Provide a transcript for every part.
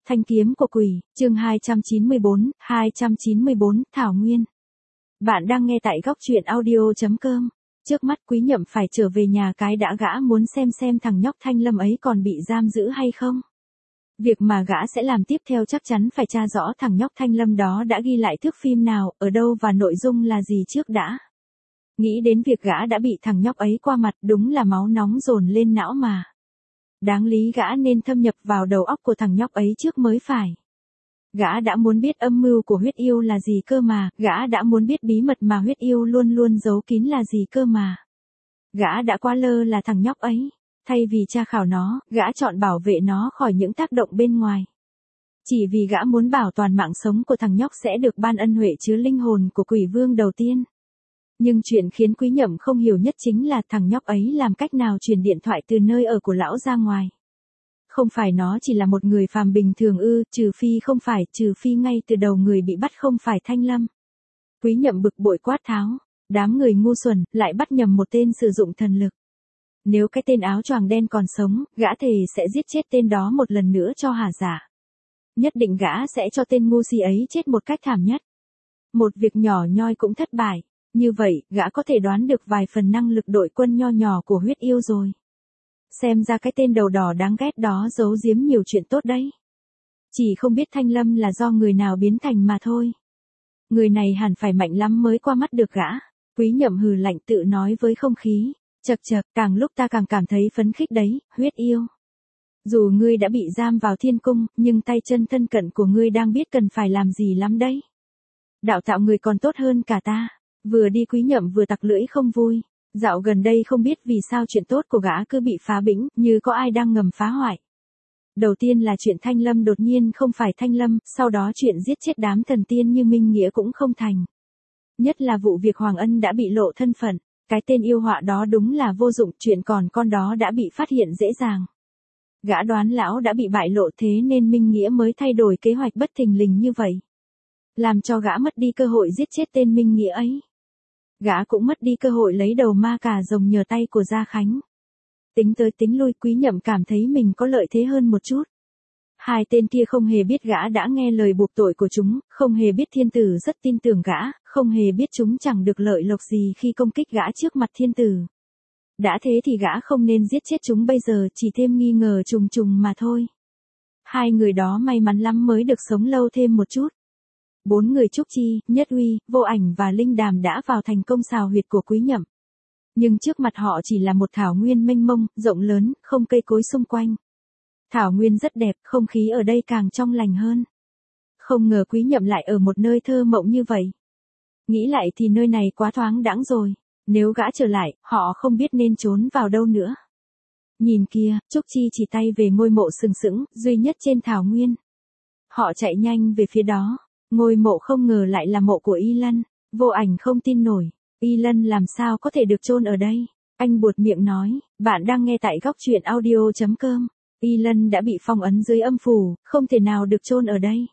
Thanh kiếm của quỷ, chương 294, Thảo Nguyên. Bạn đang nghe tại góc truyện audio.com. Trước mắt Quý Nhậm phải trở về nhà cái đã, gã muốn xem thằng nhóc Thanh Lâm ấy còn bị giam giữ hay không. Việc mà gã sẽ làm tiếp theo chắc chắn phải tra rõ thằng nhóc Thanh Lâm đó đã ghi lại thước phim nào, ở đâu và nội dung là gì trước đã. Nghĩ đến việc gã đã bị thằng nhóc ấy qua mặt, đúng là máu nóng dồn lên não mà. Đáng lý gã nên thâm nhập vào đầu óc của thằng nhóc ấy trước mới phải. Gã đã muốn biết âm mưu của huyết yêu là gì cơ mà, gã đã muốn biết bí mật mà huyết yêu luôn luôn giấu kín là gì cơ mà. Gã đã quá lơ là thằng nhóc ấy, thay vì tra khảo nó, gã chọn bảo vệ nó khỏi những tác động bên ngoài. Chỉ vì gã muốn bảo toàn mạng sống của thằng nhóc sẽ được ban ân huệ chứa linh hồn của quỷ vương đầu tiên. Nhưng chuyện khiến Quý Nhậm không hiểu nhất chính là thằng nhóc ấy làm cách nào truyền điện thoại từ nơi ở của lão ra ngoài. Không phải nó chỉ là một người phàm bình thường ư, trừ phi ngay từ đầu người bị bắt không phải Thanh Lâm. Quý Nhậm bực bội quát tháo, đám người ngu xuẩn, lại bắt nhầm một tên sử dụng thần lực. Nếu cái tên áo choàng đen còn sống, gã thề sẽ giết chết tên đó một lần nữa cho hả giả. Nhất định gã sẽ cho tên ngu si ấy chết một cách thảm nhất. Một việc nhỏ nhoi cũng thất bại. Như vậy, gã có thể đoán được vài phần năng lực đội quân nho nhỏ của huyết yêu rồi. Xem ra cái tên đầu đỏ đáng ghét đó giấu giếm nhiều chuyện tốt đấy. Chỉ không biết Thanh Lâm là do người nào biến thành mà thôi. Người này hẳn phải mạnh lắm mới qua mắt được gã. Quý Nhậm hừ lạnh tự nói với không khí. Chậc, càng lúc ta càng cảm thấy phấn khích đấy, huyết yêu. Dù ngươi đã bị giam vào thiên cung, nhưng tay chân thân cận của ngươi đang biết cần phải làm gì lắm đấy. Đạo tạo người còn tốt hơn cả ta. Vừa đi Quý Nhậm vừa tặc lưỡi không vui. Dạo gần đây không biết vì sao chuyện tốt của gã cứ bị phá bĩnh, như có ai đang ngầm phá hoại. Đầu tiên là chuyện Thanh Lâm đột nhiên không phải Thanh Lâm, sau đó chuyện giết chết đám thần tiên như Minh Nghĩa cũng không thành. Nhất là vụ việc Hoàng Ân đã bị lộ thân phận, cái tên yêu họa đó đúng là vô dụng, chuyện còn con đó đã bị phát hiện dễ dàng. Gã đoán lão đã bị bại lộ thế nên Minh Nghĩa mới thay đổi kế hoạch bất thình lình như vậy. Làm cho gã mất đi cơ hội giết chết tên Minh Nghĩa ấy. Gã cũng mất đi cơ hội lấy đầu ma cà rồng nhờ tay của Gia Khánh. Tính tới tính lui, Quý Nhậm cảm thấy mình có lợi thế hơn một chút. Hai tên kia không hề biết gã đã nghe lời buộc tội của chúng, không hề biết thiên tử rất tin tưởng gã, không hề biết chúng chẳng được lợi lộc gì khi công kích gã trước mặt thiên tử. Đã thế thì gã không nên giết chết chúng bây giờ, chỉ thêm nghi ngờ trùng mà thôi. Hai người đó may mắn lắm mới được sống lâu thêm một chút. 4 người Trúc Chi, Nhất Uy, Vô Ảnh và Linh Đàm đã vào thành công xào huyệt của Quý Nhậm. Nhưng trước mặt họ chỉ là một thảo nguyên mênh mông, rộng lớn, không cây cối xung quanh. Thảo nguyên rất đẹp, không khí ở đây càng trong lành hơn. Không ngờ Quý Nhậm lại ở một nơi thơ mộng như vậy. Nghĩ lại thì nơi này quá thoáng đãng rồi. Nếu gã trở lại, họ không biết nên trốn vào đâu nữa. Nhìn kia, Trúc Chi chỉ tay về ngôi mộ sừng sững, duy nhất trên thảo nguyên. Họ chạy nhanh về phía đó. Ngôi mộ không ngờ lại là mộ của Y Lân. Vô Ảnh không tin nổi. Y Lân làm sao có thể được chôn ở đây? Anh buột miệng nói, bạn đang nghe tại góc truyện audio.com. Y Lân đã bị phong ấn dưới âm phủ, không thể nào được chôn ở đây.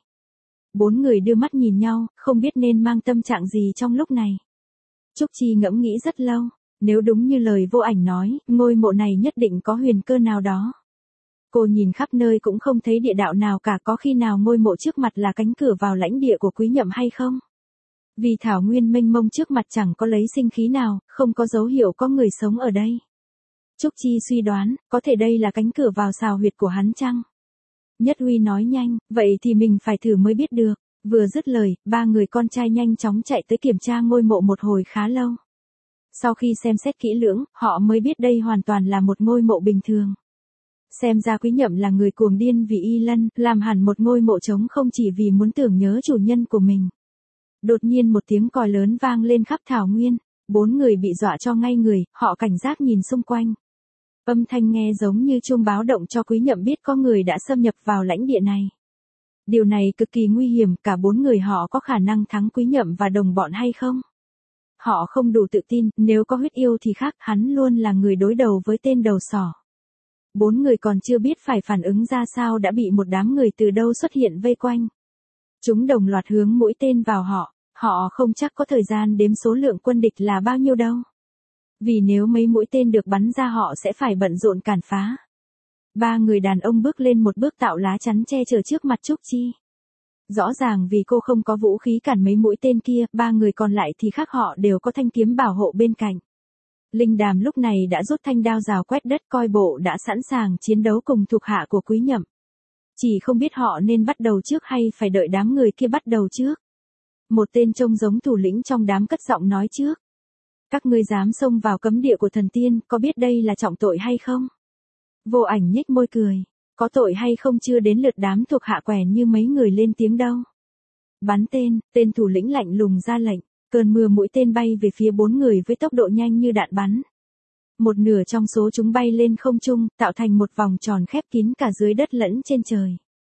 4 người đưa mắt nhìn nhau, không biết nên mang tâm trạng gì trong lúc này. Trúc Chi ngẫm nghĩ rất lâu. Nếu đúng như lời Vô Ảnh nói, ngôi mộ này nhất định có huyền cơ nào đó. Cô nhìn khắp nơi cũng không thấy địa đạo nào cả, có khi nào ngôi mộ trước mặt là cánh cửa vào lãnh địa của Quý Nhậm hay không? Vì thảo nguyên mênh mông trước mặt chẳng có lấy sinh khí nào, không có dấu hiệu có người sống ở đây. Trúc Chi suy đoán, có thể đây là cánh cửa vào xào huyệt của hắn chăng? Nhất Uy nói nhanh, vậy thì mình phải thử mới biết được. Vừa dứt lời, 3 người con trai nhanh chóng chạy tới kiểm tra ngôi mộ một hồi khá lâu. Sau khi xem xét kỹ lưỡng, họ mới biết đây hoàn toàn là một ngôi mộ bình thường. Xem ra Quý Nhậm là người cuồng điên vì Y Lân, làm hẳn một ngôi mộ trống không chỉ vì muốn tưởng nhớ chủ nhân của mình. Đột nhiên một tiếng còi lớn vang lên khắp thảo nguyên, 4 người bị dọa cho ngay người, họ cảnh giác nhìn xung quanh. Âm thanh nghe giống như chuông báo động cho Quý Nhậm biết có người đã xâm nhập vào lãnh địa này. Điều này cực kỳ nguy hiểm, cả 4 người họ có khả năng thắng Quý Nhậm và đồng bọn hay không? Họ không đủ tự tin, nếu có huyết yêu thì khác, hắn luôn là người đối đầu với tên đầu sỏ. 4 người còn chưa biết phải phản ứng ra sao đã bị một đám người từ đâu xuất hiện vây quanh. Chúng đồng loạt hướng mũi tên vào họ không chắc có thời gian đếm số lượng quân địch là bao nhiêu đâu. Vì nếu mấy mũi tên được bắn ra họ sẽ phải bận rộn cản phá. Ba người đàn ông bước lên một bước tạo lá chắn che chở trước mặt Trúc Chi. Rõ ràng vì cô không có vũ khí cản mấy mũi tên kia, ba người còn lại thì khác họ đều có thanh kiếm bảo hộ bên cạnh. Linh Đàm lúc này đã rút thanh đao rào quét đất coi bộ đã sẵn sàng chiến đấu cùng thuộc hạ của Quý Nhậm. Chỉ không biết họ nên bắt đầu trước hay phải đợi đám người kia bắt đầu trước. Một tên trông giống thủ lĩnh trong đám cất giọng nói trước. Các ngươi dám xông vào cấm địa của thần tiên, có biết đây là trọng tội hay không? Vô Ảnh nhếch môi cười. Có tội hay không chưa đến lượt đám thuộc hạ quèn như mấy người lên tiếng đâu. Bắn tên, tên thủ lĩnh lạnh lùng ra lệnh. Cơn mưa mũi tên bay về phía bốn người với tốc độ nhanh như đạn bắn. Một nửa trong số chúng bay lên không trung, tạo thành một vòng tròn khép kín cả dưới đất lẫn trên trời.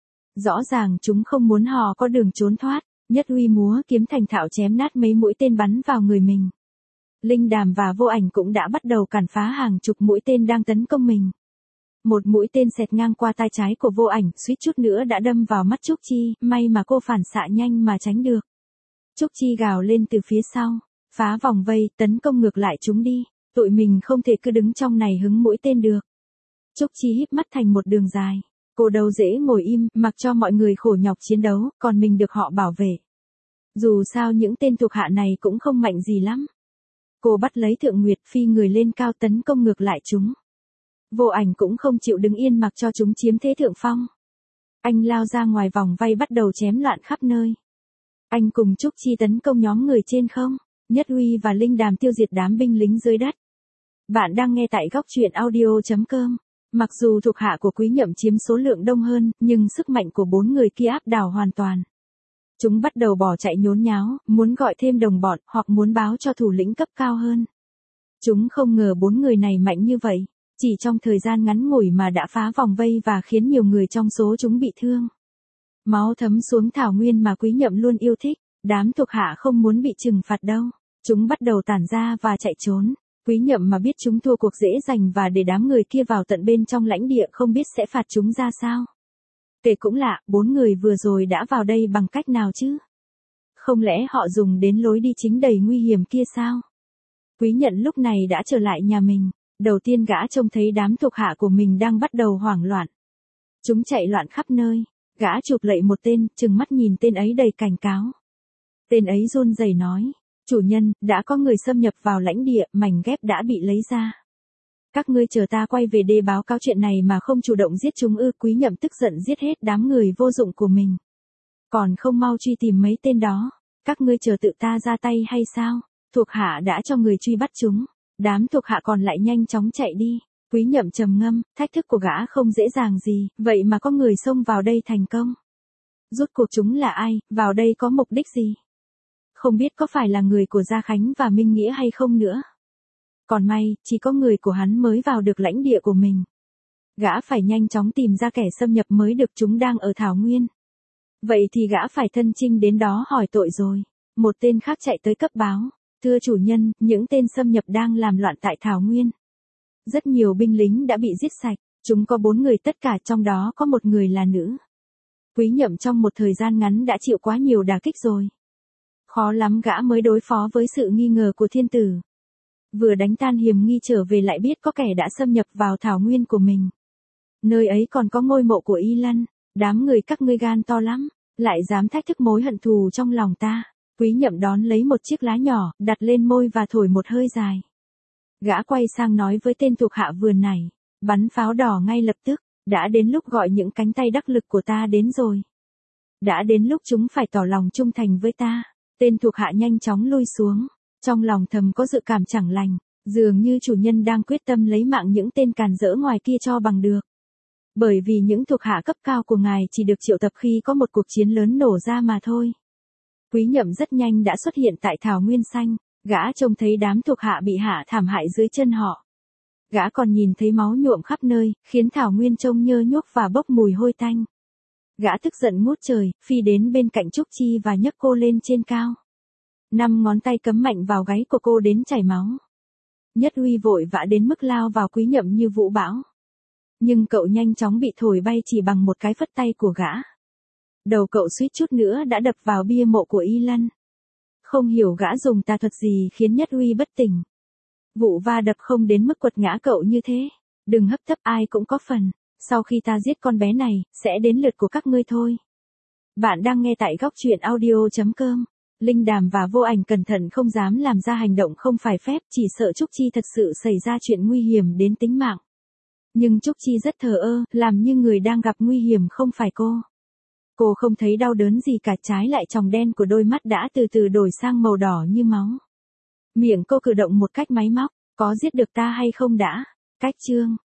Rõ ràng chúng không muốn họ có đường trốn thoát, Nhất Uy múa kiếm thành thạo chém nát mấy mũi tên bắn vào người mình. Linh Đàm và Vô Ảnh cũng đã bắt đầu cản phá hàng chục mũi tên đang tấn công mình. Một mũi tên xẹt ngang qua tai trái của Vô Ảnh, suýt chút nữa đã đâm vào mắt Trúc Chi, may mà cô phản xạ nhanh mà tránh được. Trúc Chi gào lên từ phía sau, phá vòng vây, tấn công ngược lại chúng đi, tụi mình không thể cứ đứng trong này hứng mũi tên được. Trúc Chi híp mắt thành một đường dài, cô đâu dễ ngồi im, mặc cho mọi người khổ nhọc chiến đấu, còn mình được họ bảo vệ. Dù sao những tên thuộc hạ này cũng không mạnh gì lắm. Cô bắt lấy Thượng Nguyệt phi người lên cao tấn công ngược lại chúng. Vô Ảnh cũng không chịu đứng yên mặc cho chúng chiếm thế thượng phong. Anh lao ra ngoài vòng vây bắt đầu chém loạn khắp nơi. Anh cùng Trúc Chi tấn công nhóm người trên không, Nhất Uy và Linh Đàm tiêu diệt đám binh lính dưới đất. Bạn đang nghe tại góc truyện audio.com. Mặc dù thuộc hạ của Quý Nhậm chiếm số lượng đông hơn, nhưng sức mạnh của bốn người kia áp đảo hoàn toàn. Chúng bắt đầu bỏ chạy nhốn nháo, muốn gọi thêm đồng bọn, hoặc muốn báo cho thủ lĩnh cấp cao hơn. Chúng không ngờ bốn người này mạnh như vậy, chỉ trong thời gian ngắn ngủi mà đã phá vòng vây và khiến nhiều người trong số chúng bị thương. Máu thấm xuống thảo nguyên mà Quý Nhậm luôn yêu thích, đám thuộc hạ không muốn bị trừng phạt đâu. Chúng bắt đầu tản ra và chạy trốn. Quý Nhậm mà biết chúng thua cuộc dễ giành và để đám người kia vào tận bên trong lãnh địa không biết sẽ phạt chúng ra sao. Kể cũng lạ, bốn người vừa rồi đã vào đây bằng cách nào chứ? Không lẽ họ dùng đến lối đi chính đầy nguy hiểm kia sao? Quý Nhậm lúc này đã trở lại nhà mình. Đầu tiên gã trông thấy đám thuộc hạ của mình đang bắt đầu hoảng loạn. Chúng chạy loạn khắp nơi. Gã chụp lậy một tên, trừng mắt nhìn tên ấy đầy cảnh cáo. Tên ấy run rẩy nói, chủ nhân, đã có người xâm nhập vào lãnh địa, mảnh ghép đã bị lấy ra. Các ngươi chờ ta quay về để báo cáo chuyện này mà không chủ động giết chúng ư? Quý Nhậm tức giận giết hết đám người vô dụng của mình. Còn không mau truy tìm mấy tên đó, các ngươi chờ tự ta ra tay hay sao? Thuộc hạ đã cho người truy bắt chúng. Đám thuộc hạ còn lại nhanh chóng chạy đi. Quý Nhậm trầm ngâm, thách thức của gã không dễ dàng gì, vậy mà có người xông vào đây thành công. Rốt cuộc chúng là ai, vào đây có mục đích gì? Không biết có phải là người của Gia Khánh và Minh Nghĩa hay không nữa. Còn may, chỉ có người của hắn mới vào được lãnh địa của mình. Gã phải nhanh chóng tìm ra kẻ xâm nhập mới được, chúng đang ở Thảo Nguyên. Vậy thì gã phải thân chinh đến đó hỏi tội rồi. Một tên khác chạy tới cấp báo. Thưa chủ nhân, những tên xâm nhập đang làm loạn tại Thảo Nguyên. Rất nhiều binh lính đã bị giết sạch, chúng có 4 người tất cả, trong đó có một người là nữ. Quý Nhậm trong một thời gian ngắn đã chịu quá nhiều đả kích rồi. Khó lắm gã mới đối phó với sự nghi ngờ của thiên tử. Vừa đánh tan hiểm nghi trở về lại biết có kẻ đã xâm nhập vào Thảo Nguyên của mình. Nơi ấy còn có ngôi mộ của Y Lân, đám người các ngươi gan to lắm, lại dám thách thức mối hận thù trong lòng ta. Quý Nhậm đón lấy một chiếc lá nhỏ, đặt lên môi và thổi một hơi dài. Gã quay sang nói với tên thuộc hạ vườn này, bắn pháo đỏ ngay lập tức, đã đến lúc gọi những cánh tay đắc lực của ta đến rồi. Đã đến lúc chúng phải tỏ lòng trung thành với ta. Tên thuộc hạ nhanh chóng lui xuống, trong lòng thầm có dự cảm chẳng lành, dường như chủ nhân đang quyết tâm lấy mạng những tên càn rỡ ngoài kia cho bằng được. Bởi vì những thuộc hạ cấp cao của ngài chỉ được triệu tập khi có một cuộc chiến lớn nổ ra mà thôi. Quý Nhậm rất nhanh đã xuất hiện tại Thảo Nguyên Xanh, gã trông thấy đám thuộc hạ bị hạ thảm hại dưới chân họ. Gã còn nhìn thấy máu nhuộm khắp nơi, khiến Thảo Nguyên trông nhơ nhuốc và bốc mùi hôi tanh. Gã tức giận ngút trời, phi đến bên cạnh Trúc Chi và nhấc cô lên trên cao. 5 ngón tay cấm mạnh vào gáy của cô đến chảy máu. Nhất Uy vội vã đến mức lao vào Quý Nhậm như vũ bão. Nhưng cậu nhanh chóng bị thổi bay chỉ bằng một cái phất tay của gã. Đầu cậu suýt chút nữa đã đập vào bia mộ của Y Lân. Không hiểu gã dùng tà thuật gì khiến Nhất Uy bất tỉnh. Vụ va đập không đến mức quật ngã cậu như thế. Đừng hấp tấp, ai cũng có phần. Sau khi ta giết con bé này, sẽ đến lượt của các ngươi thôi. Bạn đang nghe tại góc truyện audio.com. Linh Đàm và Vô Ảnh cẩn thận không dám làm ra hành động không phải phép, chỉ sợ Trúc Chi thật sự xảy ra chuyện nguy hiểm đến tính mạng. Nhưng Trúc Chi rất thờ ơ, làm như người đang gặp nguy hiểm không phải cô. Cô không thấy đau đớn gì cả, trái lại tròng đen của đôi mắt đã từ từ đổi sang màu đỏ như máu. Miệng cô cử động một cách máy móc, có giết được ta hay không đã? Cách chương